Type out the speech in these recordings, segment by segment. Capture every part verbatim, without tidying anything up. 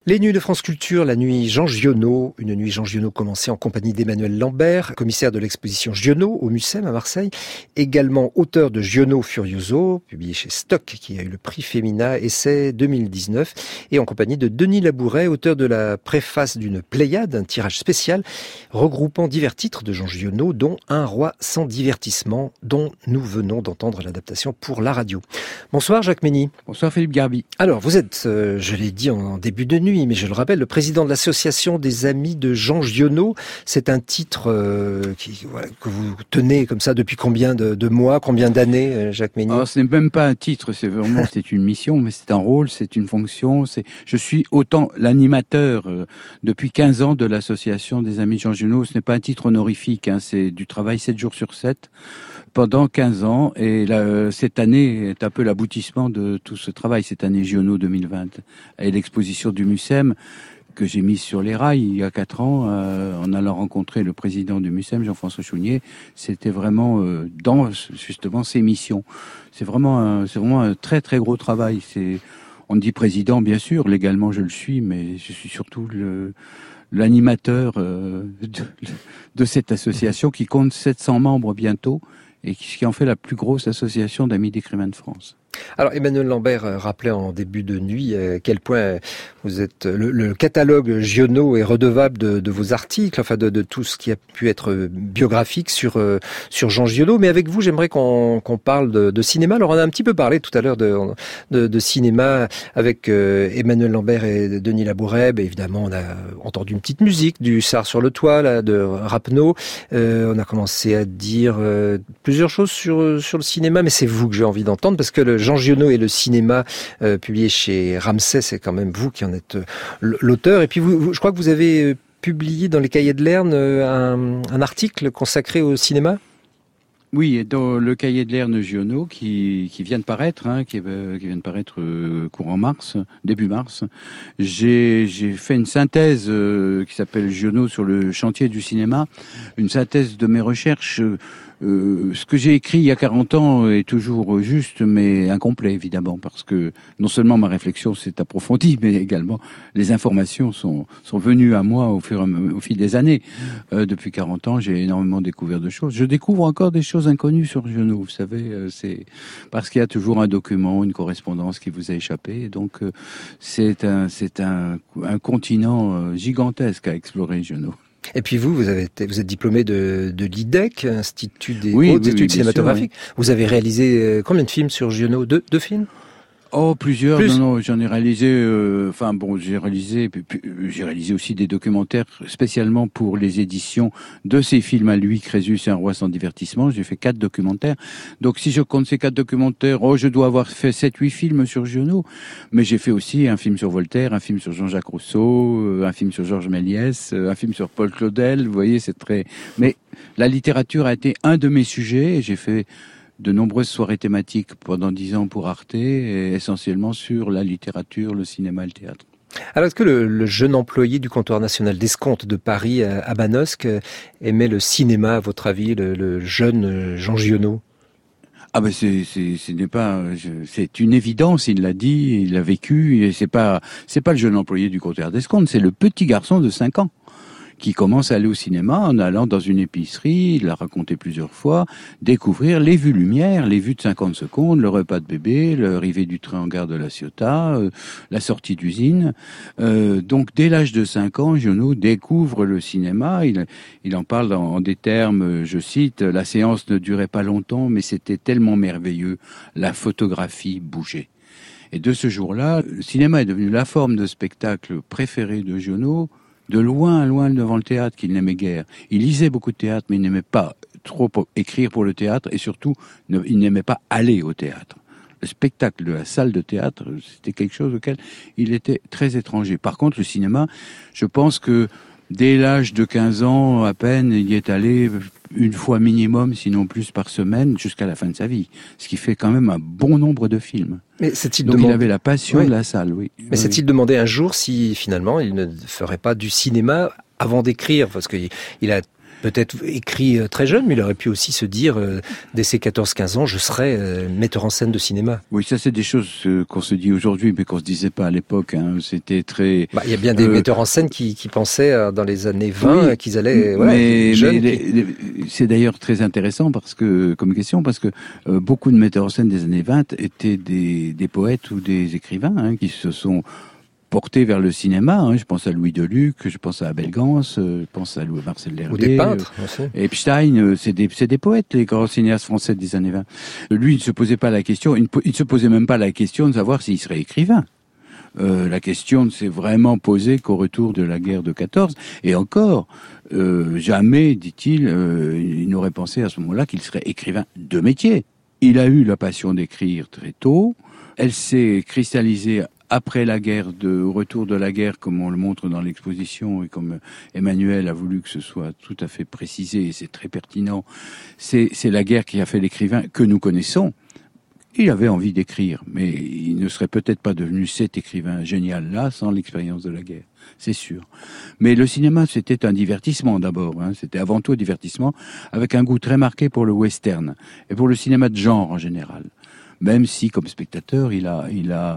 Les Nuits de France Culture, la nuit Jean Giono, une nuit Jean Giono commencée en compagnie d'Emmanuel Lambert, commissaire de l'exposition Giono au Mucem à Marseille, également auteur de Giono Furioso, publié chez Stock, qui a eu le prix Femina Essai deux mille dix-neuf, et en compagnie de Denis Labouret, auteur de la préface d'une Pléiade, un tirage spécial regroupant divers titres de Jean Giono, dont Un roi sans divertissement, dont nous venons d'entendre l'adaptation pour la radio. Bonsoir Jacques Mény. Bonsoir Philippe Garbi. Alors vous êtes, euh, je l'ai dit en début de nuit, mais je le rappelle, le président de l'association des amis de Jean Giono. C'est un titre euh, qui, voilà, que vous tenez comme ça depuis combien de, de mois, combien d'années, Jacques Mény? Alors, ce n'est même pas un titre, c'est vraiment c'est une mission, mais c'est un rôle, c'est une fonction. C'est, je suis autant l'animateur euh, depuis quinze ans de l'association des amis de Jean Giono. Ce n'est pas un titre honorifique, hein, c'est du travail sept jours sur sept pendant quinze ans. Et là, cette année est un peu l'aboutissement de tout ce travail, cette année Giono deux mille vingt. Et l'exposition du Mucem que j'ai mise sur les rails il y a quatre ans, euh, en allant rencontrer le président du Mucem, Jean-François Chounier, c'était vraiment euh, dans justement ces missions. C'est vraiment, un, c'est vraiment un très très gros travail. C'est, on dit président bien sûr, légalement je le suis, mais je suis surtout le l'animateur euh, de, de cette association qui compte sept cents membres bientôt et qui en fait la plus grosse association d'amis d'écrivains de France. Alors Emmanuel Lambert rappelait en début de nuit à quel point vous êtes le, le catalogue Giono est redevable de, de vos articles, enfin de, de tout ce qui a pu être biographique sur sur Jean Giono. Mais avec vous, j'aimerais qu'on, qu'on parle de, de cinéma. Alors on a un petit peu parlé tout à l'heure de, de, de cinéma avec euh, Emmanuel Lambert et Denis Labouret. Ben, évidemment, on a entendu une petite musique du Sar sur le toit là, de Rapneau. Euh, on a commencé à dire euh, plusieurs choses sur sur le cinéma, mais c'est vous que j'ai envie d'entendre parce que le Jean Giono et le cinéma, euh, publié chez Ramsay, c'est quand même vous qui en êtes euh, l'auteur. Et puis, vous, vous, je crois que vous avez publié dans les Cahiers de Lerne euh, un, un article consacré au cinéma. Oui, et dans le Cahier de Lerne Giono qui, qui vient de paraître, hein, qui, euh, qui vient de paraître euh, courant mars, début mars, j'ai, j'ai fait une synthèse euh, qui s'appelle Giono sur le chantier du cinéma, une synthèse de mes recherches. Euh, Euh, ce que j'ai écrit il y a quarante ans est toujours juste, mais incomplet, évidemment, parce que non seulement ma réflexion s'est approfondie, mais également les informations sont, sont venues à moi au, fur, au fil des années. Euh, depuis quarante ans, j'ai énormément découvert de choses. Je découvre encore des choses inconnues sur Giono, vous savez, euh, c'est parce qu'il y a toujours un document, une correspondance qui vous a échappé. Donc, euh, c'est un, c'est un, un continent euh, gigantesque à explorer, Giono. Et puis vous, vous avez été, vous êtes diplômé de, de l'I D E C, Institut des oui, hautes oui, études oui, cinématographiques. Sûr, oui. Vous avez réalisé combien de films sur Giono? Deux, deux films? Oh, plusieurs. Plus. Non, non, j'en ai réalisé. Euh, enfin, bon, j'ai réalisé. Puis, puis, j'ai réalisé aussi des documentaires spécialement pour les éditions de ces films à lui, Crésus et Un roi sans divertissement. J'ai fait quatre documentaires. Donc, si je compte ces quatre documentaires, oh, je dois avoir fait sept, huit films sur Giono. Mais j'ai fait aussi un film sur Voltaire, un film sur Jean-Jacques Rousseau, un film sur Georges Méliès, un film sur Paul Claudel. Vous voyez, c'est très. Mais la littérature a été un de mes sujets. Et j'ai fait de nombreuses soirées thématiques pendant dix ans pour Arte, et essentiellement sur la littérature, le cinéma et le théâtre. Alors, est-ce que le, le jeune employé du comptoir national d'escompte de Paris, à Manosque, aimait le cinéma, à votre avis, le, le jeune Jean Giono? Ah ben c'est c'est ce n'est pas c'est une évidence, il l'a dit, il l'a vécu, et c'est pas c'est pas le jeune employé du comptoir d'escompte, c'est le petit garçon de cinq ans qui commence à aller au cinéma en allant dans une épicerie, il l'a raconté plusieurs fois, découvrir les vues lumière, les vues de cinquante secondes, le repas de bébé, l'arrivée du train en gare de La Ciotat, euh, la sortie d'usine. Euh, donc dès l'âge de cinq ans, Giono découvre le cinéma, il, il en parle en, en des termes, je cite, « La séance ne durait pas longtemps, mais c'était tellement merveilleux, la photographie bougeait ». Et de ce jour-là, le cinéma est devenu la forme de spectacle préférée de Giono, de loin, loin devant le théâtre qu'il n'aimait guère. Il lisait beaucoup de théâtre, mais il n'aimait pas trop écrire pour le théâtre, et surtout, il n'aimait pas aller au théâtre. Le spectacle de la salle de théâtre, c'était quelque chose auquel il était très étranger. Par contre, le cinéma, je pense que dès l'âge de quinze ans, à peine, il y est allé une fois minimum, sinon plus par semaine, jusqu'à la fin de sa vie. Ce qui fait quand même un bon nombre de films. Mais s'est-il Donc demandé... il avait la passion oui. de la salle, oui. Mais oui. s'est-il demandé un jour si finalement il ne ferait pas du cinéma avant d'écrire? Parce qu'il il a peut-être écrit très jeune, mais il aurait pu aussi se dire, euh, dès ses quatorze quinze ans, je serai euh, metteur en scène de cinéma. Oui, ça c'est des choses euh, qu'on se dit aujourd'hui, mais qu'on se disait pas à l'époque. Hein. C'était très... Bah, il y a bien des euh... metteurs en scène qui, qui pensaient, euh, dans les années vingt, oui, qu'ils allaient... Voilà, mais, jeunes, mais les, qui... les, c'est d'ailleurs très intéressant parce que, comme question, parce que euh, beaucoup de metteurs en scène des années vingt étaient des, des poètes ou des écrivains hein, qui se sont portés vers le cinéma. Hein. Je pense à Louis Deluc, je pense à Abel Gans, je pense à Louis Marcel L'Herbier. Ou des peintres aussi. Epstein, c'est des, c'est des poètes, les grands cinéastes français des années vingt. Lui, il ne se posait pas la question, il ne, il ne se posait même pas la question de savoir s'il serait écrivain. Euh, la question ne s'est vraiment posée qu'au retour de la guerre de quatorze. Et encore, euh, jamais, dit-il, euh, il n'aurait pensé à ce moment-là qu'il serait écrivain de métier. Il a eu la passion d'écrire très tôt. Elle s'est cristallisée après la guerre, de, au retour de la guerre, comme on le montre dans l'exposition et comme Emmanuel a voulu que ce soit tout à fait précisé, et c'est très pertinent. C'est, c'est la guerre qui a fait l'écrivain que nous connaissons. Il avait envie d'écrire, mais il ne serait peut-être pas devenu cet écrivain génial-là sans l'expérience de la guerre, c'est sûr. Mais le cinéma, c'était un divertissement d'abord, hein. C'était avant tout un divertissement, avec un goût très marqué pour le western et pour le cinéma de genre en général. Même si, comme spectateur, il a, il a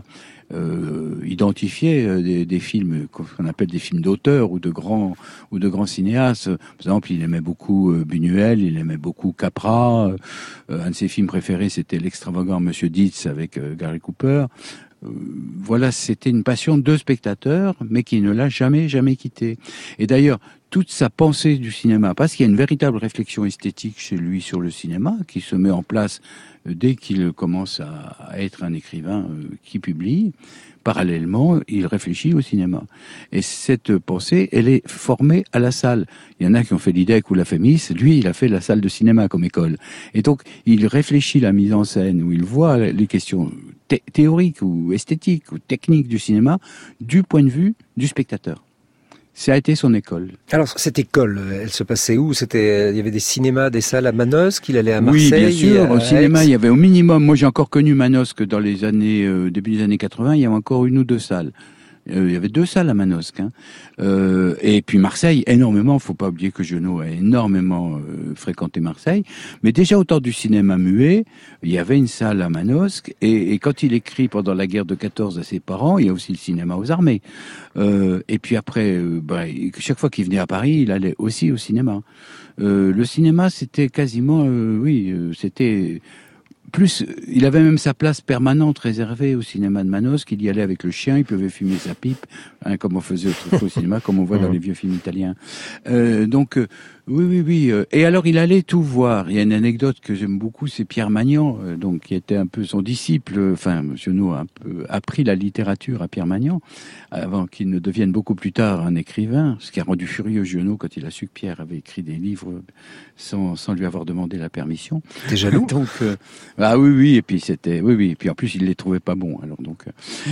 euh, identifié des, des films qu'on appelle des films d'auteur ou de grands ou de grands cinéastes. Par exemple, il aimait beaucoup euh, Buñuel, il aimait beaucoup Capra. Euh, un de ses films préférés, c'était l'extravagant Monsieur Dietz avec euh, Gary Cooper. Euh, voilà, c'était une passion de spectateur, mais qui ne l'a jamais, jamais quitté. Et d'ailleurs, toute sa pensée du cinéma, parce qu'il y a une véritable réflexion esthétique chez lui sur le cinéma, qui se met en place dès qu'il commence à être un écrivain qui publie. Parallèlement, il réfléchit au cinéma. Et cette pensée, elle est formée à la salle. Il y en a qui ont fait l'I D E C ou la FEMIS. Lui, il a fait la salle de cinéma comme école. Et donc, il réfléchit la mise en scène, où il voit les questions thé- théoriques ou esthétiques ou techniques du cinéma du point de vue du spectateur. Ça a été son école. Alors, cette école, elle se passait où? C'était, il y avait des cinémas, des salles à Manosque, il allait à Marseille? Oui, bien sûr. Au cinéma, Aix. il y avait au minimum, moi j'ai encore connu Manosque dans les années, euh, début des années quatre-vingts, il y avait encore une ou deux salles. Euh, il y avait deux salles à Manosque. Hein. Euh, et puis Marseille, énormément. Faut pas oublier que Giono a énormément euh, fréquenté Marseille. Mais déjà au temps du cinéma muet, il y avait une salle à Manosque. Et, et quand il écrit pendant la guerre de quatorze à ses parents, il y a aussi le cinéma aux armées. Euh, et puis après, euh, bah, chaque fois qu'il venait à Paris, il allait aussi au cinéma. Euh, le cinéma, c'était quasiment, euh, oui, euh, c'était... Plus, il avait même sa place permanente réservée au cinéma de Manosque. Il y allait avec le chien, il pouvait fumer sa pipe, hein, comme on faisait autrefois au cinéma, comme on voit dans les vieux films italiens. Euh, donc, euh, oui, oui, oui. Euh, et alors, il allait tout voir. Il y a une anecdote que j'aime beaucoup, c'est Pierre Magnan, euh, donc qui était un peu son disciple. Enfin, Giono a un peu appris la littérature à Pierre Magnan, avant qu'il ne devienne beaucoup plus tard un écrivain, ce qui a rendu furieux Giono quand il a su que Pierre avait écrit des livres sans, sans lui avoir demandé la permission. T'es jaloux? Donc, euh, ah oui, oui, et puis c'était, oui, oui, et puis en plus il les trouvait pas bons. Alors donc,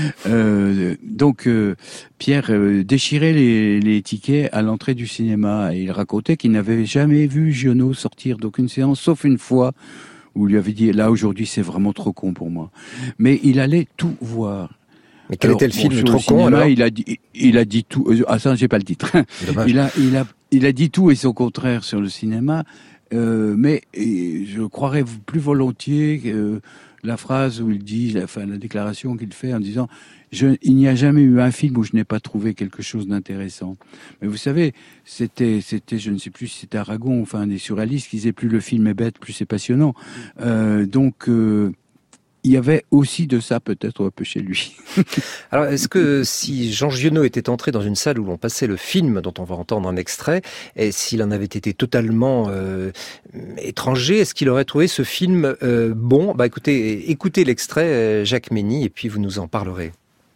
euh, donc euh, Pierre euh, déchirait les, les tickets à l'entrée du cinéma et il racontait qu'il n'avait jamais vu Giono sortir d'aucune séance, sauf une fois où il lui avait dit là aujourd'hui c'est vraiment trop con pour moi. Mais il allait tout voir. Mais quel alors, était le film bon, trop le con cinéma, alors? Il a dit, il a dit tout. Ah ça, j'ai pas le titre. Dommage. Il a, il a, il a dit tout et son contraire sur le cinéma. Euh, mais et je croirais plus volontiers que la phrase où il dit, enfin la déclaration qu'il fait en disant je, il n'y a jamais eu un film où je n'ai pas trouvé quelque chose d'intéressant. Mais vous savez, c'était, c'était, je ne sais plus si c'était Aragon, enfin des surréalistes qui disaient plus le film est bête, plus c'est passionnant. Euh, donc euh, il y avait aussi de ça peut-être un peu chez lui. Alors, est-ce que si Jean Giono était entré dans une salle où l'on passait le film dont on va entendre un extrait, et s'il en avait été totalement euh, étranger, est-ce qu'il aurait trouvé ce film euh, bon? Bah écoutez, écoutez l'extrait, euh, Jacques Mény, et puis vous nous en parlerez.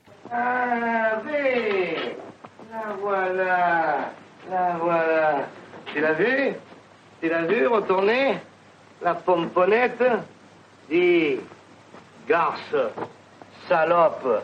Ah oui, la voilà, la voilà. Tu l'as vu? Tu l'as vu retourner? La pomponnette? Dis... garce, salope,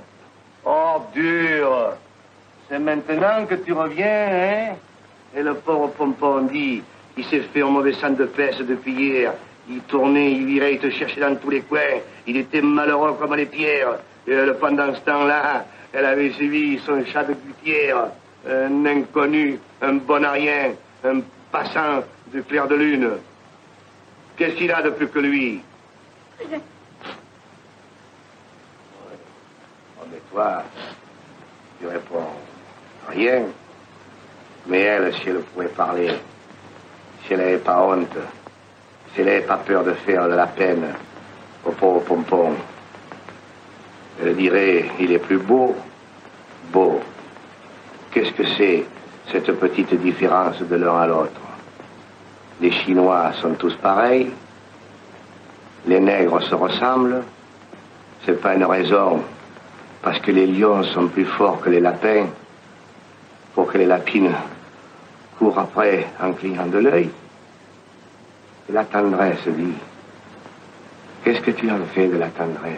ordure. C'est maintenant que tu reviens, hein? Et le pauvre pompon dit, il s'est fait un mauvais sang de peste depuis hier. Il tournait, il virait, il te cherchait dans tous les coins. Il était malheureux comme les pierres. Et elle, pendant ce temps-là, elle avait suivi son chat de gouttière. Un inconnu, un bon à rien, un passant du clair de lune. Qu'est-ce qu'il a de plus que lui? Oh, mais toi, tu réponds rien. Mais elle, si elle pouvait parler, si elle n'avait pas honte, si elle n'avait pas peur de faire de la peine au pauvre Pompon, elle dirait, il est plus beau, beau. Qu'est-ce que c'est, cette petite différence de l'un à l'autre? Les Chinois sont tous pareils, les nègres se ressemblent, c'est pas une raison, parce que les lions sont plus forts que les lapins, pour que les lapines courent après en clignant de l'œil. La tendresse, dit. Qu'est-ce que tu en fais de la tendresse?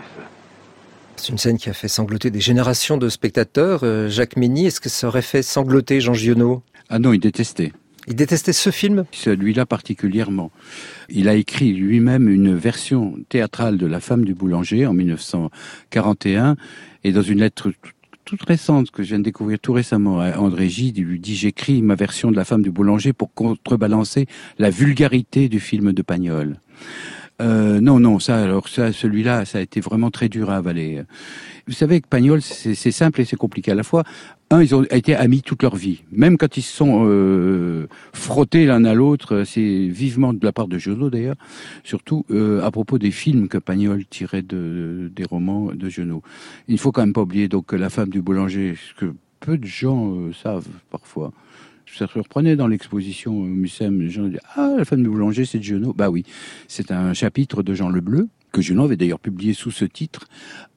C'est une scène qui a fait sangloter des générations de spectateurs. Euh, Jacques Mény, est-ce que ça aurait fait sangloter Jean Giono? Ah non, il détestait. Il détestait ce film? Celui-là particulièrement. Il a écrit lui-même une version théâtrale de La femme du boulanger en mille neuf cent quarante et un, et dans une lettre toute récente que je viens de découvrir tout récemment à André Gide, il lui dit: j'écris ma version de La femme du boulanger pour contrebalancer la vulgarité du film de Pagnol. Euh, non, non, ça, alors ça, celui-là, ça a été vraiment très dur à avaler. Vous savez que Pagnol, c'est, c'est simple et c'est compliqué à la fois. Un, ils ont été amis toute leur vie. Même quand ils se sont euh, frottés l'un à l'autre, c'est vivement de la part de Giono d'ailleurs, surtout euh, à propos des films que Pagnol tirait de, de, des romans de Giono. Il ne faut quand même pas oublier donc que La femme du boulanger, ce que peu de gens euh, savent parfois. Ça se reprenait dans l'exposition au Mucem, les gens disaient « Ah, La femme du boulanger, c'est de Giono ». Bah oui, c'est un chapitre de Jean Lebleu, que Giono avait d'ailleurs publié sous ce titre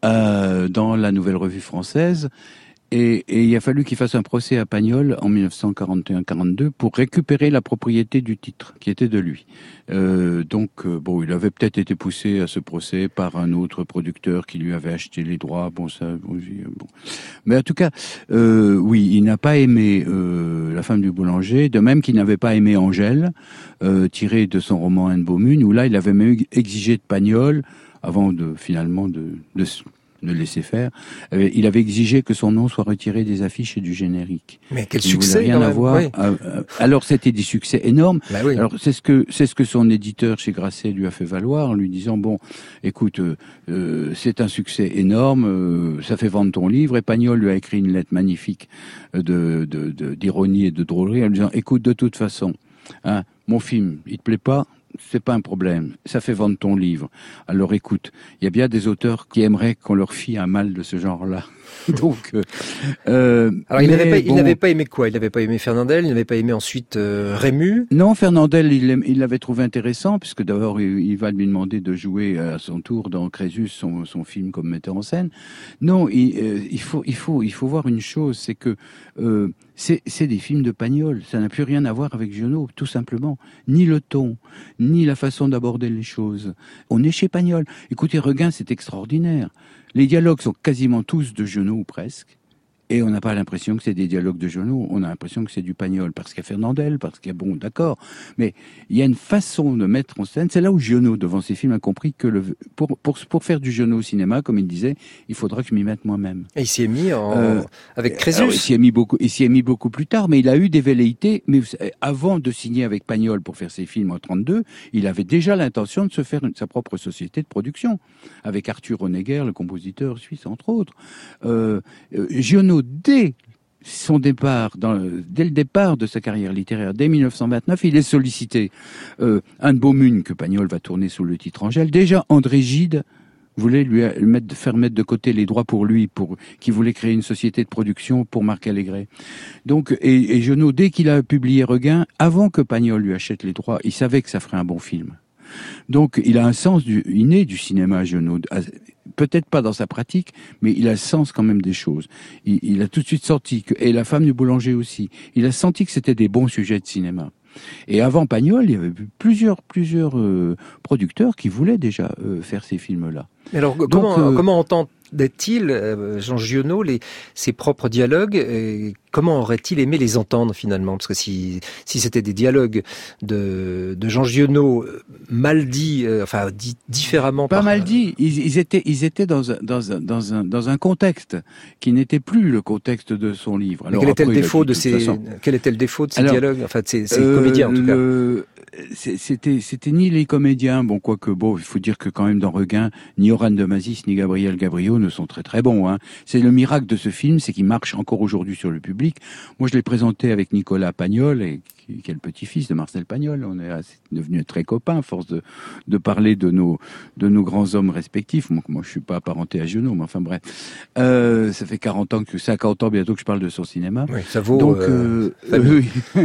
euh, dans la Nouvelle Revue Française. Et, et il a fallu qu'il fasse un procès à Pagnol en mille neuf cent quarante et un quarante-deux pour récupérer la propriété du titre, qui était de lui. Euh, donc, euh, bon, il avait peut-être été poussé à ce procès par un autre producteur qui lui avait acheté les droits. Bon, ça, bon. Mais en tout cas, euh, oui, il n'a pas aimé euh, La femme du boulanger, de même qu'il n'avait pas aimé Angèle, euh, tiré de son roman Anne Beaumune, où là, il avait même exigé de Pagnol, avant de finalement de, de de laisser faire, euh, il avait exigé que son nom soit retiré des affiches et du générique. Mais quel il succès rien quand à même, voir. oui. Euh, euh, alors c'était des succès énormes. Bah oui. Alors c'est ce que c'est ce que son éditeur chez Grasset lui a fait valoir en lui disant bon, écoute, euh, euh, c'est un succès énorme, euh, ça fait vendre ton livre. Et Pagnol lui a écrit une lettre magnifique de, de, de d'ironie et de drôlerie en lui disant écoute, de toute façon, hein, mon film, il te plaît pas? C'est pas un problème. Ça fait vendre ton livre. Alors écoute, il y a bien des auteurs qui aimeraient qu'on leur fît un mal de ce genre-là. Donc, euh, euh, alors il n'avait pas, bon, il n'avait pas aimé quoi? Il n'avait pas aimé Fernandel, il n'avait pas aimé ensuite euh, Rému. Non, Fernandel, il, il l'avait trouvé intéressant puisque d'abord il, il va lui demander de jouer à son tour dans Crésus, son, son film comme metteur en scène. Non, il, euh, il faut, il faut, il faut voir une chose, c'est que euh, c'est, c'est des films de Pagnol. Ça n'a plus rien à voir avec Giono, tout simplement. Ni le ton, ni la façon d'aborder les choses. On est chez Pagnol. Écoutez, Requin, c'est extraordinaire. Les dialogues sont quasiment tous de Giono ou presque. Et on n'a pas l'impression que c'est des dialogues de Giono, on a l'impression que c'est du Pagnol, parce qu'il y a Fernandel, parce qu'il y a, bon, d'accord, mais il y a une façon de mettre en scène, c'est là où Giono, devant ses films, a compris que le, pour, pour, pour faire du Giono au cinéma, comme il disait, il faudra que je m'y mette moi-même. Et il s'y est mis en, euh, avec Crésus. Alors, il s'y est mis beaucoup, il s'y est mis beaucoup plus tard, mais il a eu des velléités, mais avant de signer avec Pagnol pour faire ses films en trente-deux, il avait déjà l'intention de se faire une, sa propre société de production, avec Arthur Honegger, le compositeur suisse, entre autres. Euh, euh, Giono, dès son départ, dans, dès le départ de sa carrière littéraire, dès mille neuf cent vingt-neuf, il est sollicité. Euh, Anne Beaumune, que Pagnol va tourner sous le titre Angèle. Déjà, André Gide voulait lui mettre, faire mettre de côté les droits pour lui, pour qui voulait créer une société de production pour Marc Allégret. Donc, et, et Giono, dès qu'il a publié Requin, avant que Pagnol lui achète les droits, il savait que ça ferait un bon film. Donc, il a un sens du, inné du cinéma, Giono. Peut-être pas dans sa pratique, mais il a le sens quand même des choses. Il, il a tout de suite senti que, et La femme du boulanger aussi, il a senti que c'était des bons sujets de cinéma. Et avant Pagnol, il y avait plusieurs, plusieurs euh, producteurs qui voulaient déjà euh, faire ces films-là. Alors Donc, comment, euh, comment entend entendait-il, euh, Jean Giono, les, ses propres dialogues et comment aurait-il aimé les entendre finalement? Parce que si, si c'était des dialogues de, de Jean Giono mal dits, euh, enfin dit différemment... Pas par... mal dit, ils, ils étaient, ils étaient dans un, dans un, dans un, dans un contexte qui n'était plus le contexte de son livre. Alors, quel, était le défaut de ces, de quel était le défaut de ces Alors, dialogues, enfin de ces, ces euh, comédiens en tout le, cas C'était, c'était ni les comédiens, bon quoique bon, il faut dire que quand même dans Requin, ni Oran de Mazis ni Gabriel Gabriel ne sont très très bons. Hein. C'est le miracle de ce film, c'est qu'il marche encore aujourd'hui sur le public. Moi, je l'ai présenté avec Nicolas Pagnol, et, qui, qui est le petit-fils de Marcel Pagnol. On est devenus très copains à force de, de parler de nos, de nos grands hommes respectifs. Moi, moi je suis pas apparenté à Giono, mais enfin bref. Euh, ça fait quarante ans que cinquante ans bientôt que je parle de son cinéma. Oui, ça vaut. Donc, euh, euh, oui.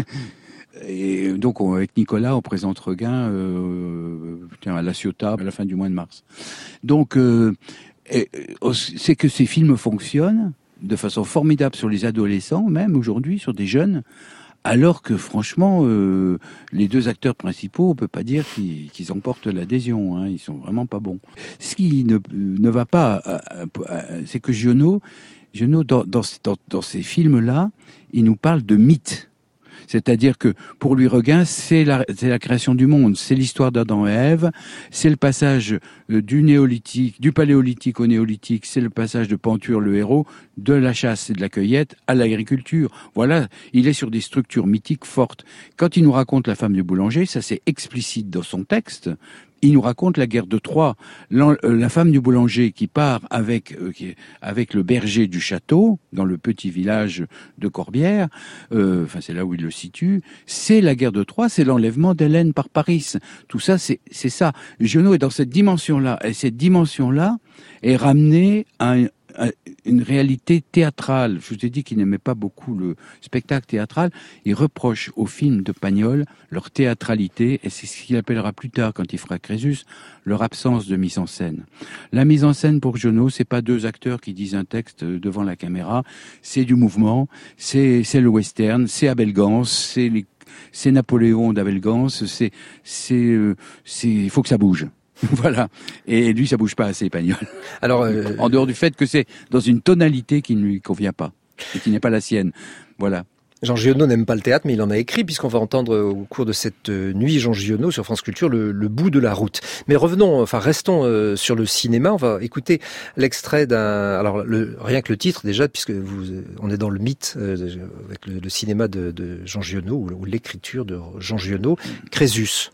Et donc, on, avec Nicolas, on présente Requin euh, tiens, à La Ciotat à la fin du mois de mars. Donc, euh, et, c'est que ces films fonctionnent de façon formidable sur les adolescents, même aujourd'hui, sur des jeunes, alors que franchement, euh, les deux acteurs principaux, on peut pas dire qu'ils, qu'ils emportent l'adhésion. Hein, ils sont vraiment pas bons. Ce qui ne, ne va pas, c'est que Giono, Giono dans, dans, dans, dans ces films-là, il nous parle de mythes. C'est-à-dire que pour lui, Requin, c'est la, c'est la création du monde, c'est l'histoire d'Adam et Ève, c'est le passage du néolithique, du paléolithique au néolithique, c'est le passage de Panthur le héros, de la chasse et de la cueillette à l'agriculture. Voilà, il est sur des structures mythiques fortes. Quand il nous raconte la femme du boulanger, ça c'est explicite dans son texte. Il nous raconte la guerre de Troie, la, la femme du boulanger qui part avec euh, qui, avec le berger du château dans le petit village de Corbière. Euh, enfin, c'est là où il le situe. C'est la guerre de Troie, c'est l'enlèvement d'Hélène par Paris. Tout ça, c'est c'est ça. Giono est dans cette dimension-là, et cette dimension-là est ramenée à un, une réalité théâtrale. Je vous ai dit qu'il n'aimait pas beaucoup le spectacle théâtral. Il reproche aux films de Pagnol leur théâtralité, et c'est ce qu'il appellera plus tard, quand il fera Crésus, leur absence de mise en scène. La mise en scène pour Giono, c'est pas deux acteurs qui disent un texte devant la caméra, c'est du mouvement, c'est, c'est le western, c'est Abel Gance, c'est les, c'est Napoléon d'Abel Gance, c'est, c'est, euh, c'est, il faut que ça bouge. Voilà. Et lui, ça bouge pas assez, Pagnol. Alors, euh... en dehors du fait que c'est dans une tonalité qui ne lui convient pas et qui n'est pas la sienne. Voilà. Jean Giono n'aime pas le théâtre, mais il en a écrit, puisqu'on va entendre au cours de cette nuit Jean Giono sur France Culture le, le bout de la route. Mais revenons, enfin restons euh, sur le cinéma. On va écouter l'extrait d'un, alors le, rien que le titre déjà, puisque vous, on est dans le mythe euh, avec le, le cinéma de, de Jean Giono ou, ou l'écriture de Jean Giono, Crésus.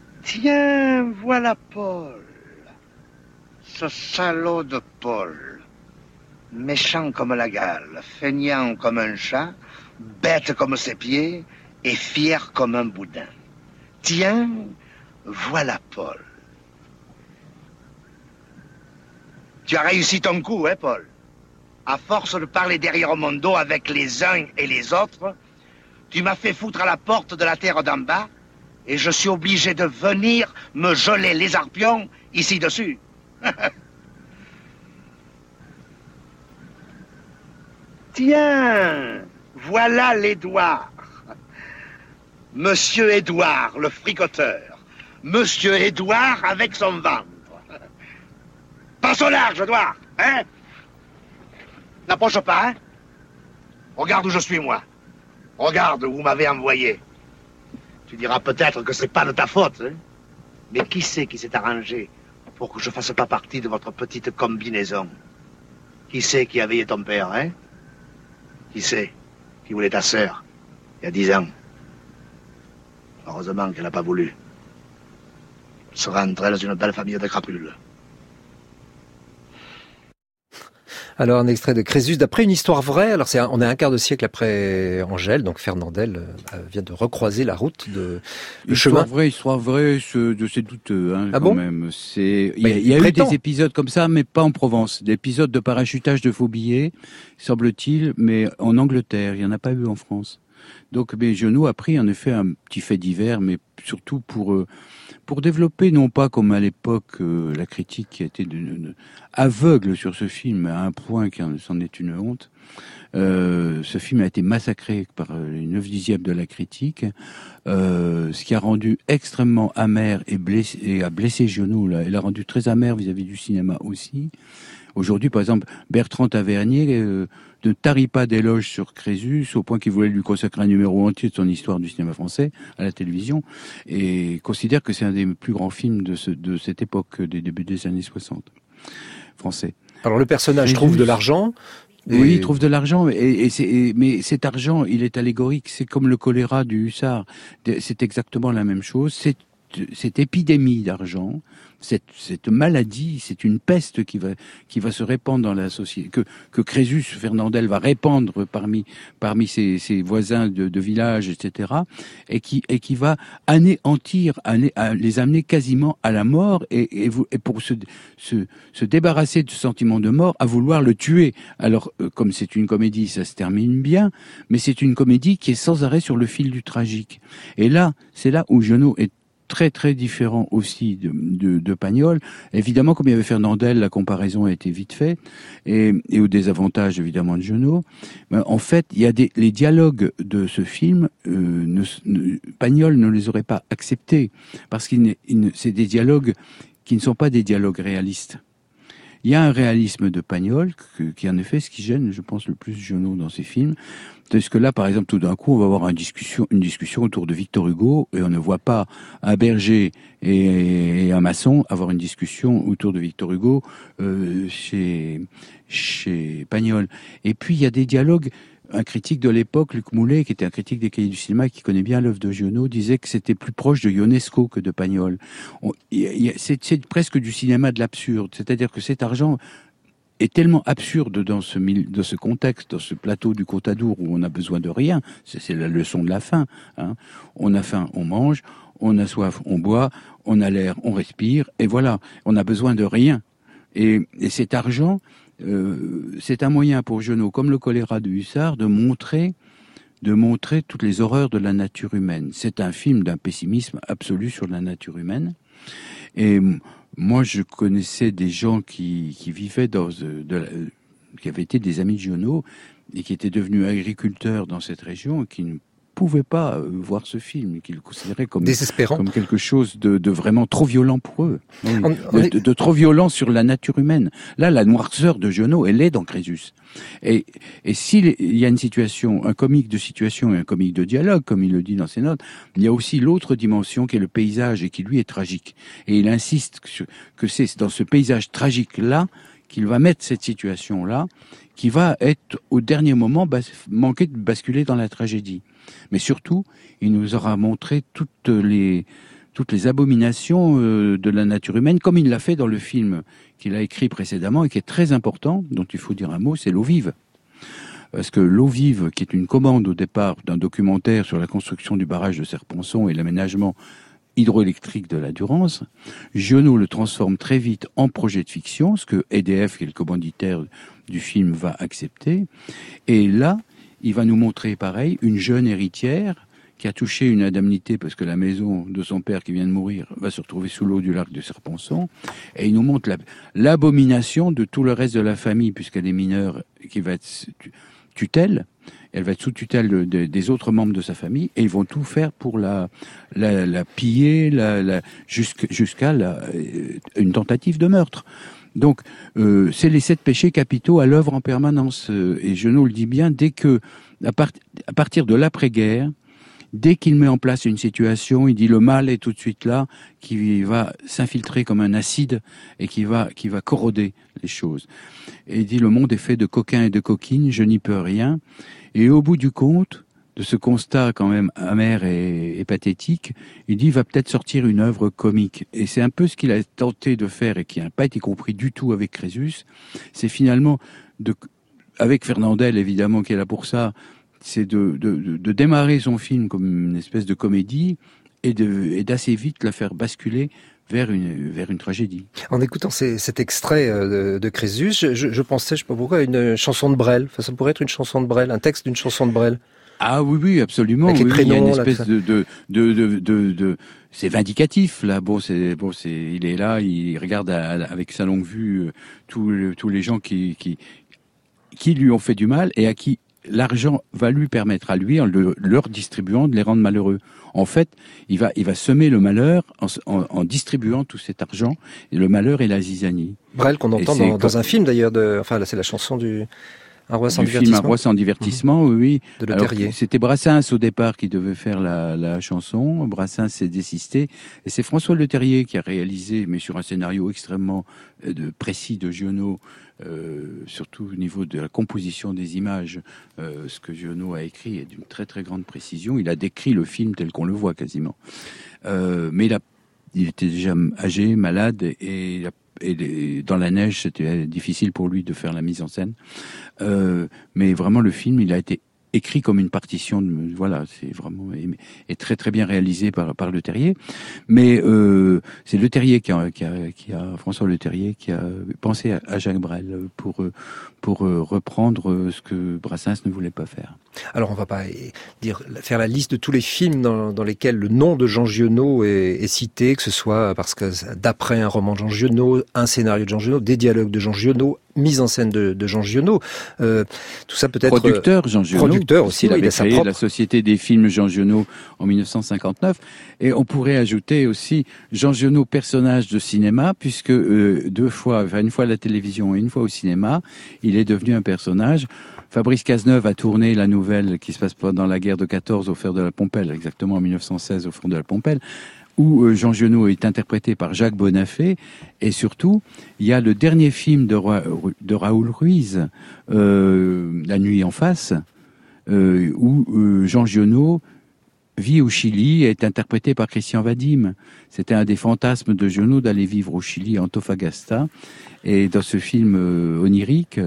Tiens, voilà Paul, ce salaud de Paul, méchant comme la gale, feignant comme un chat, bête comme ses pieds et fier comme un boudin. Tiens, voilà Paul. Tu as réussi ton coup, hein, Paul? À force de parler derrière mon dos avec les uns et les autres, tu m'as fait foutre à la porte de la terre d'en bas, et je suis obligé de venir me geler les arpions ici dessus. Tiens, voilà l'Édouard. Monsieur Édouard, le fricoteur. Monsieur Édouard avec son ventre. Passe au large, Édouard, hein? N'approche pas, hein? Regarde où je suis, moi. Regarde où vous m'avez envoyé. Tu diras peut-être que c'est pas de ta faute, hein? Mais qui c'est qui s'est arrangé pour que je fasse pas partie de votre petite combinaison? Qui c'est qui a veillé ton père, hein? Qui c'est qui voulait ta sœur, il y a dix ans? Heureusement qu'elle n'a pas voulu. Elle sera entrée dans une belle famille de crapules. Alors, un extrait de Crésus, d'après une histoire vraie. Alors, c'est un, on est un quart de siècle après Angèle, donc Fernandel euh, vient de recroiser la route de le histoire chemin. Vraie, histoire vraie, de c'est douteux, hein, ah quand bon même. C'est, il y a, il y a eu des épisodes comme ça, mais pas en Provence. Des épisodes de parachutage de faux billets, semble-t-il, mais en Angleterre, il y en a pas eu en France. Donc, mais Giono a pris en effet un petit fait divers, mais surtout pour euh, pour développer, non pas comme à l'époque euh, la critique qui était de, de, aveugle sur ce film à un point qu'il en est une honte. Euh, ce film a été massacré par les neuf dixièmes de la critique, euh, ce qui a rendu extrêmement amer et blessé, et a blessé Giono. Là, il a rendu très amer vis-à-vis du cinéma aussi. Aujourd'hui, par exemple, Bertrand Tavernier euh, ne tarit pas d'éloges sur Crésus, au point qu'il voulait lui consacrer un numéro entier de son histoire du cinéma français à la télévision, et considère que c'est un des plus grands films de, ce, de cette époque, des débuts des années soixante, français. Alors le personnage Crésus, trouve de l'argent. Et... Oui, il trouve de l'argent, et, et c'est, et, mais cet argent, il est allégorique, c'est comme le choléra du hussard, c'est exactement la même chose, c'est cette épidémie d'argent, cette, cette maladie, c'est une peste qui va, qui va se répandre dans la société, que, que Crésus Fernandel va répandre parmi, parmi ses, ses voisins de, de village, et cetera, et qui, et qui va anéantir, ané, à les amener quasiment à la mort, et, et, vous, et pour se, se, se débarrasser de ce sentiment de mort, à vouloir le tuer. Alors, euh, comme c'est une comédie, ça se termine bien, mais c'est une comédie qui est sans arrêt sur le fil du tragique. Et là, c'est là où Giono est très très différent aussi de, de, de Pagnol. Évidemment, comme il y avait Fernandel, la comparaison a été vite faite, et, et au désavantage évidemment de Giono. Mais en fait, il y a des les dialogues de ce film, euh, ne, ne, Pagnol ne les aurait pas acceptés parce qu'il c'est des dialogues qui ne sont pas des dialogues réalistes. Il y a un réalisme de Pagnol que, qui en effet ce qui gêne, je pense, le plus Giono dans ses films. Parce que là, par exemple, tout d'un coup, on va avoir une discussion, une discussion autour de Victor Hugo, et on ne voit pas un berger et, et un maçon avoir une discussion autour de Victor Hugo euh, chez chez Pagnol. Et puis il y a des dialogues. Un critique de l'époque, Luc Moulet, qui était un critique des Cahiers du cinéma, qui connaît bien l'œuvre de Giono, disait que c'était plus proche de Ionesco que de Pagnol. On, y a, y a, c'est, c'est presque du cinéma de l'absurde, c'est-à-dire que cet argent est tellement absurde dans ce, dans ce contexte, dans ce plateau du Côte-d'Adour où on a besoin de rien. C'est, c'est la leçon de la faim. Hein. On a faim, on mange. On a soif, on boit. On a l'air, on respire. Et voilà, on a besoin de rien. Et, et cet argent, euh, c'est un moyen pour Giono, comme le choléra de Hussard, de montrer, de montrer toutes les horreurs de la nature humaine. C'est un film d'un pessimisme absolu sur la nature humaine. Et moi, je connaissais des gens qui, qui vivaient dans, de, de, qui avaient été des amis de Giono et qui étaient devenus agriculteurs dans cette région et qui ne pouvaient pas voir ce film, qu'ils le considéraient comme, comme quelque chose de, de vraiment trop violent pour eux. Oui, on, on de, est... de, de trop violent sur la nature humaine. Là, la noirceur de Giono, elle est dans Crésus. Et, et s'il y a une situation, un comique de situation et un comique de dialogue, comme il le dit dans ses notes, il y a aussi l'autre dimension qui est le paysage et qui, lui, est tragique. Et il insiste que c'est dans ce paysage tragique-là qu'il va mettre cette situation-là, qui va être, au dernier moment, bas, manquer de basculer dans la tragédie. Mais surtout, il nous aura montré toutes les, toutes les abominations euh, de la nature humaine, comme il l'a fait dans le film qu'il a écrit précédemment et qui est très important, dont il faut dire un mot, c'est L'eau vive. Parce que L'eau vive, qui est une commande au départ d'un documentaire sur la construction du barrage de Serponçon et l'aménagement hydroélectrique de la Durance, Giono le transforme très vite en projet de fiction, ce que E D F, qui est le commanditaire du film, va accepter. Et là, il va nous montrer, pareil, une jeune héritière qui a touché une indemnité parce que la maison de son père qui vient de mourir va se retrouver sous l'eau du lac de Serponçon. Et il nous montre la, l'abomination de tout le reste de la famille, puisqu'elle est mineure, qui va être tutelle. Elle va être sous tutelle de, de, des autres membres de sa famille, et ils vont tout faire pour la, la, la piller, la, la, jusqu'à, jusqu'à la, une tentative de meurtre. Donc, euh, c'est les sept péchés capitaux à l'œuvre en permanence. Euh, et Giono le dit bien, dès que, à, part, à partir de l'après-guerre, dès qu'il met en place une situation, il dit le mal est tout de suite là, qui va s'infiltrer comme un acide et qui va, qui va corroder les choses. Et il dit le monde est fait de coquins et de coquines, je n'y peux rien. Et au bout du compte, de ce constat quand même amer et, et pathétique, il dit il va peut-être sortir une œuvre comique. Et c'est un peu ce qu'il a tenté de faire et qui n'a pas été compris du tout avec Crésus. C'est finalement, de, avec Fernandel évidemment qui est là pour ça, c'est de, de, de, de démarrer son film comme une espèce de comédie et, de, et d'assez vite la faire basculer vers une, vers une tragédie. En écoutant ces, cet extrait de, de Crésus, je, je, je pensais, je sais pas pourquoi, à une chanson de Brel. Enfin, ça pourrait être une chanson de Brel, un texte d'une chanson de Brel. Ah oui, oui, absolument. Avec les oui, prénoms, il y a une là, espèce de, de, de, de, de, de, c'est vindicatif, là. Bon, c'est, bon, c'est, il est là, il regarde à, à, avec sa longue vue tous, tous les gens qui, qui, qui lui ont fait du mal et à qui l'argent va lui permettre à lui, en le, leur distribuant, de les rendre malheureux. En fait, il va, il va semer le malheur en, en, en distribuant tout cet argent. Et le malheur est la zizanie. Brel, qu'on entend dans, dans un film d'ailleurs, de, enfin là c'est la chanson du Un roi sans du divertissement. film Un roi sans divertissement, mmh. oui, oui. De Le Terrier. C'était Brassens au départ qui devait faire la, la chanson. Brassens s'est désisté. Et c'est François Le Terrier qui a réalisé, mais sur un scénario extrêmement euh, de, précis de Giono, euh, surtout au niveau de la composition des images. Euh, ce que Giono a écrit est d'une très très grande précision. Il a décrit le film tel qu'on le voit quasiment. Euh, mais il, a, il était déjà âgé, malade, et il a Et dans la neige, c'était difficile pour lui de faire la mise en scène. Euh, mais vraiment, le film, il a été écrit comme une partition. De, voilà, c'est vraiment est, est très très bien réalisé par par Le Terrier. Mais euh, c'est Le Terrier qui a, qui a qui a François Le Terrier qui a pensé à, à Jacques Brel pour pour reprendre ce que Brassens ne voulait pas faire. Alors on va pas dire faire la liste de tous les films dans, dans lesquels le nom de Jean Giono est, est cité, que ce soit parce que d'après un roman de Jean Giono, un scénario de Jean Giono, des dialogues de Jean Giono, mise en scène de, de Jean Giono. Euh, tout ça peut être producteur Jean Giono. Producteur aussi. Il oui, avait il a créé sa la Société des films Jean Giono en dix-neuf cent cinquante-neuf. Et on pourrait ajouter aussi Jean Giono personnage de cinéma, puisque euh, deux fois, enfin une fois à la télévision et une fois au cinéma, il est devenu un personnage. Fabrice Cazeneuve a tourné la nouvelle qui se passe pendant la guerre de quatorze au Fer de la Pompelle, exactement en dix-neuf cent seize au Front de la Pompelle, où Jean Giono est interprété par Jacques Bonafé. Et surtout, il y a le dernier film de, Ra- de Raoul Ruiz, euh, La nuit en face, euh, où euh, Jean Giono vit au Chili et est interprété par Christian Vadim. C'était un des fantasmes de Giono d'aller vivre au Chili, à Antofagasta. Et dans ce film euh, onirique,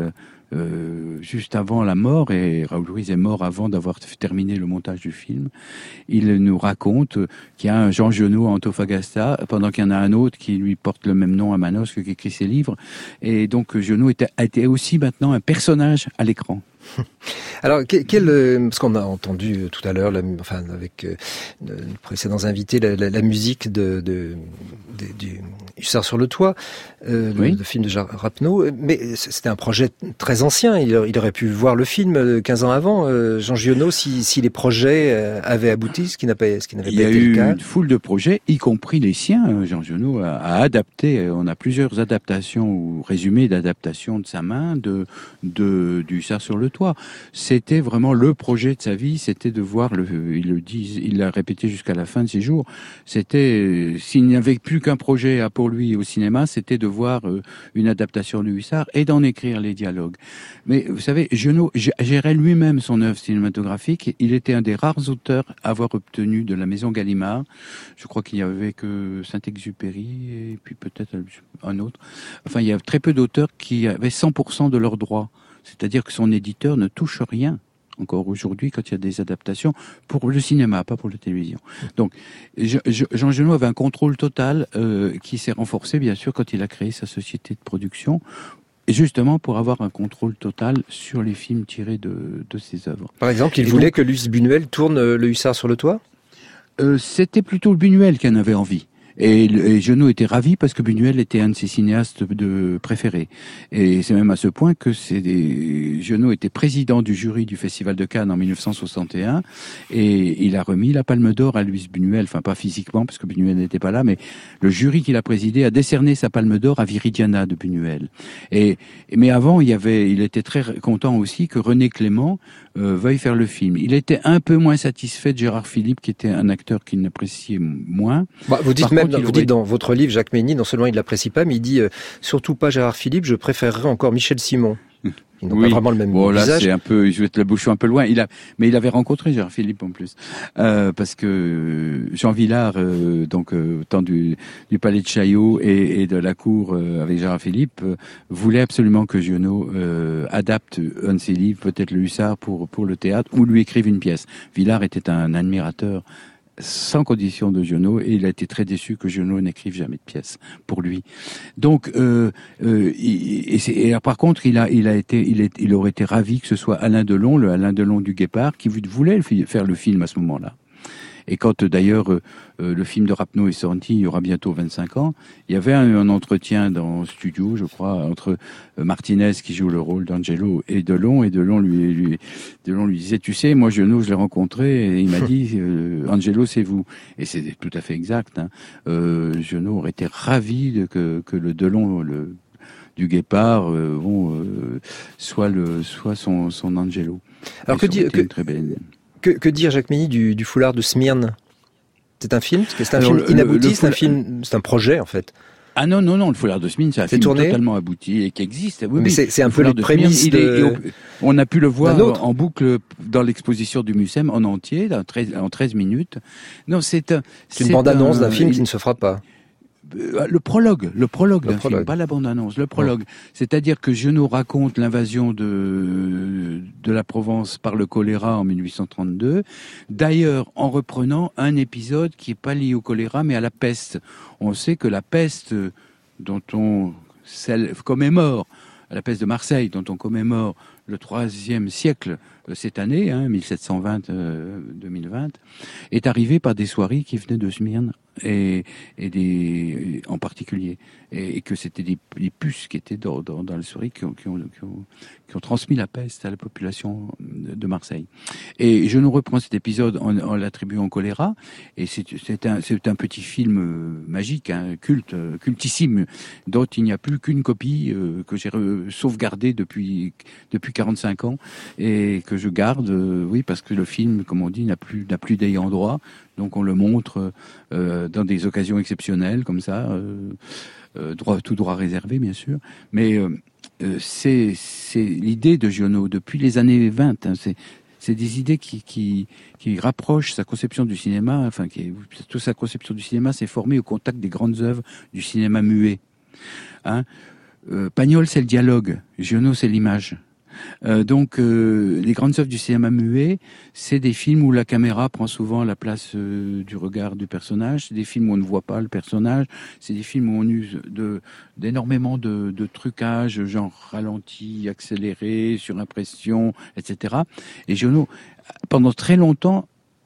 Euh, juste avant la mort, et Raoul Ruiz est mort avant d'avoir terminé le montage du film, il nous raconte qu'il y a un Jean Giono à Antofagasta, pendant qu'il y en a un autre qui lui porte le même nom à Manosque, qui écrit ses livres. Et donc Giono était, était aussi maintenant un personnage à l'écran. Alors, quel, parce qu'on a entendu tout à l'heure, la, enfin avec euh, nos précédents invités, la, la, la musique de, de, de du Hussard sur le toit, euh, oui. le, le film de Jacques Rapneau, mais c'était un projet très ancien. Il, il aurait pu voir le film quinze ans avant, euh, Jean Giono, si, si les projets avaient abouti, ce qui n'a pas, ce qui n'avait pas été le cas. Il y a eu une foule de projets, y compris les siens. Jean Giono a, a adapté. On a plusieurs adaptations ou résumés d'adaptation de sa main de, de du Hussard sur le toit. C'était vraiment le projet de sa vie, c'était de voir, le, il le dit, il l'a répété jusqu'à la fin de ses jours, c'était, s'il n'y avait plus qu'un projet pour lui au cinéma, c'était de voir une adaptation du Hussard et d'en écrire les dialogues. Mais vous savez, Giono gérait lui-même son œuvre cinématographique, il était un des rares auteurs à avoir obtenu de la Maison Gallimard, je crois qu'il n'y avait que Saint-Exupéry et puis peut-être un autre, enfin il y a très peu d'auteurs qui avaient cent pour cent de leurs droits. C'est-à-dire que son éditeur ne touche rien, encore aujourd'hui, quand il y a des adaptations, pour le cinéma, pas pour la télévision. Donc, Jean Giono avait un contrôle total euh, qui s'est renforcé, bien sûr, quand il a créé sa société de production, et justement pour avoir un contrôle total sur les films tirés de, de ses œuvres. Par exemple, il et voulait donc, que Luce Buñuel tourne Le Hussard sur le toit ? euh, C'était plutôt Buñuel qui en avait envie. Et, et Giono était ravi parce que Buñuel était un de ses cinéastes de préférés. Et c'est même à ce point que c'est des... Giono était président du jury du Festival de Cannes en dix-neuf cent soixante et un et il a remis la Palme d'Or à Luis Buñuel, enfin pas physiquement parce que Buñuel n'était pas là, mais le jury qu'il a présidé a décerné sa Palme d'Or à Viridiana de Buñuel. Et mais avant, il y avait, il était très content aussi que René Clément euh, veuille faire le film. Il était un peu moins satisfait de Gérard Philippe, qui était un acteur qu'il appréciait moins. Bah, vous dites Par même contre, vous aurait... dites dans votre livre, Jacques Mény, non seulement il ne l'apprécie pas, mais il dit euh, surtout pas Gérard Philippe, je préférerais encore Michel Simon. Ils n'ont oui. pas vraiment le même bon, là, visage. C'est un peu, je vais être le bouchon un peu loin. Il a, mais il avait rencontré Gérard Philippe en plus, euh, parce que Jean Vilar, euh, donc euh, temps du, du Palais de Chaillot et, et de la cour euh, avec Gérard Philippe, euh, voulait absolument que Giono euh, adapte un de ses livres, peut-être le Hussard pour pour le théâtre, ou lui écrive une pièce. Vilar était un admirateur sans condition de Giono, et il a été très déçu que Giono n'écrive jamais de pièce pour lui. Donc, euh, euh, et, et, et par contre, il a, il a été, il, est, il aurait été ravi que ce soit Alain Delon, le Alain Delon du Guépard, qui voulait faire le film à ce moment-là. Et quand d'ailleurs euh, le film de Rapneau est sorti, il y aura bientôt vingt-cinq ans, il y avait un, un entretien dans le studio, je crois, entre Martinez qui joue le rôle d'Angelo et Delon, et Delon lui, lui, Delon lui disait, tu sais, moi Giono, je l'ai rencontré, et il m'a dit, euh, Angelo, c'est vous. Et c'est tout à fait exact. Hein. Euh, Giono aurait été ravi de, que, que le Delon, le du Guépard, euh, bon, euh, soit le, soit son, son Angelo. Alors que dire, que, très belle... que, que dire, Jacques Mény, du, du foulard de Smyrne? C'est un film? Parce que c'est un Alors, film inabouti, le, le c'est un foulard... film, c'est un projet en fait. Ah non, non, non, le foulard de Smyrne, c'est un film tourné totalement abouti et qui existe. Oui, mais oui, c'est, c'est un peu les prémices Smyrne, de... il est, il, on a pu le voir en boucle dans l'exposition du Mucem en entier, dans treize, en treize minutes. Non, c'est un... C'est une bande-annonce d'un film il... qui ne se fera pas. Le prologue, le prologue le d'un prologue. film, pas la bande-annonce, le prologue. Ouais. C'est-à-dire que Giono raconte l'invasion de de la Provence par le choléra en mille huit cent trente-deux. D'ailleurs, en reprenant un épisode qui est pas lié au choléra, mais à la peste. On sait que la peste dont on celle, commémore, la peste de Marseille, dont on commémore le troisième siècle cette année, hein, mille sept cent vingt deux mille vingt, est arrivée par des soieries qui venaient de Smyrne. Et, et des, en particulier, et, et que c'était des, des puces qui étaient dans, dans, dans le souris qui ont, qui, ont, qui, ont, qui ont transmis la peste à la population de Marseille. Et je nous reprends cet épisode en, en l'attribuant au choléra, et c'est, c'est, un, c'est un petit film magique, hein, culte, cultissime, dont il n'y a plus qu'une copie euh, que j'ai re- sauvegardée depuis depuis quarante-cinq ans et que je garde, euh, oui, parce que le film, comme on dit, n'a plus n'a plus d'ayant droit. Donc on le montre euh, dans des occasions exceptionnelles comme ça, euh, euh, droit, tout droit réservé bien sûr. Mais euh, c'est, c'est l'idée de Giono depuis les années vingt. Hein, c'est, c'est des idées qui, qui, qui rapprochent sa conception du cinéma. Enfin, qui, toute sa conception du cinéma s'est formée au contact des grandes œuvres du cinéma muet. Hein, euh, Pagnol c'est le dialogue, Giono c'est l'image. Euh, donc, euh, les grandes œuvres du cinéma muet, c'est des films où la caméra prend souvent la place euh, du regard du personnage. C'est des films où on ne voit pas le personnage. C'est des films où on use de d'énormément de, de trucage, genre ralenti, accéléré, surimpression, et cetera. Et Giono, pendant très longtemps,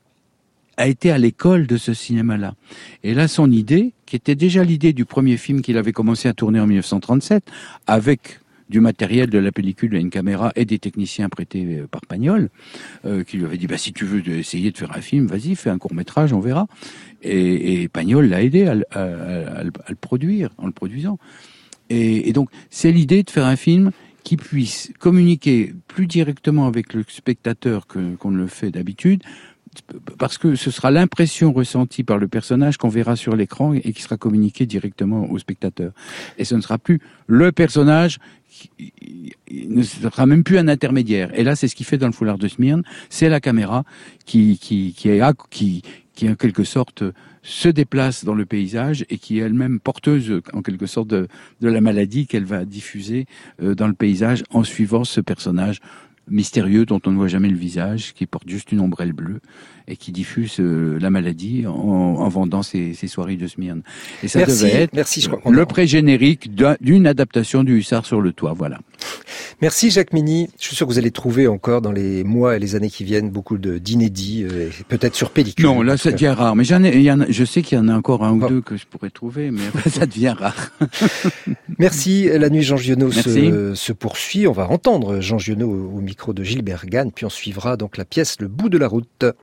a été à l'école de ce cinéma-là. Et là, son idée, qui était déjà l'idée du premier film qu'il avait commencé à tourner en dix-neuf cent trente-sept, avec du matériel, de la pellicule, une caméra et des techniciens prêtés par Pagnol, euh, qui lui avait dit bah, si tu veux essayer de faire un film, vas-y, fais un court-métrage, on verra. Et, et Pagnol l'a aidé à, à, à, à le produire, en le produisant. Et, et donc, c'est l'idée de faire un film qui puisse communiquer plus directement avec le spectateur que, qu'on ne le fait d'habitude, parce que ce sera l'impression ressentie par le personnage qu'on verra sur l'écran et qui sera communiquée directement au spectateur. Et ce ne sera plus le personnage, qui, ne sera même plus un intermédiaire. Et là, c'est ce qu'il fait dans le foulard de Smyrne, c'est la caméra qui, qui, qui est, qui, qui en quelque sorte se déplace dans le paysage et qui est elle-même porteuse en quelque sorte de, de la maladie qu'elle va diffuser dans le paysage en suivant ce personnage mystérieux dont on ne voit jamais le visage, qui porte juste une ombrelle bleue et qui diffuse euh, la maladie en, en vendant ses, ses soirées de Smyrne. Et ça merci, devait être merci, je crois le pré-générique d'une adaptation du Hussard sur le toit. Voilà. Merci Jacques Mény. Je suis sûr que vous allez trouver encore dans les mois et les années qui viennent beaucoup de, d'inédits, euh, peut-être sur pellicule. Non, là ça devient rare. Mais j'en ai, il y en a, je sais qu'il y en a encore un ou oh. deux que je pourrais trouver, mais ça devient rare. Merci. La nuit Jean Giono se, se poursuit. On va entendre Jean Giono au micro de Gilbert Gann, puis on suivra donc la pièce Le bout de la route.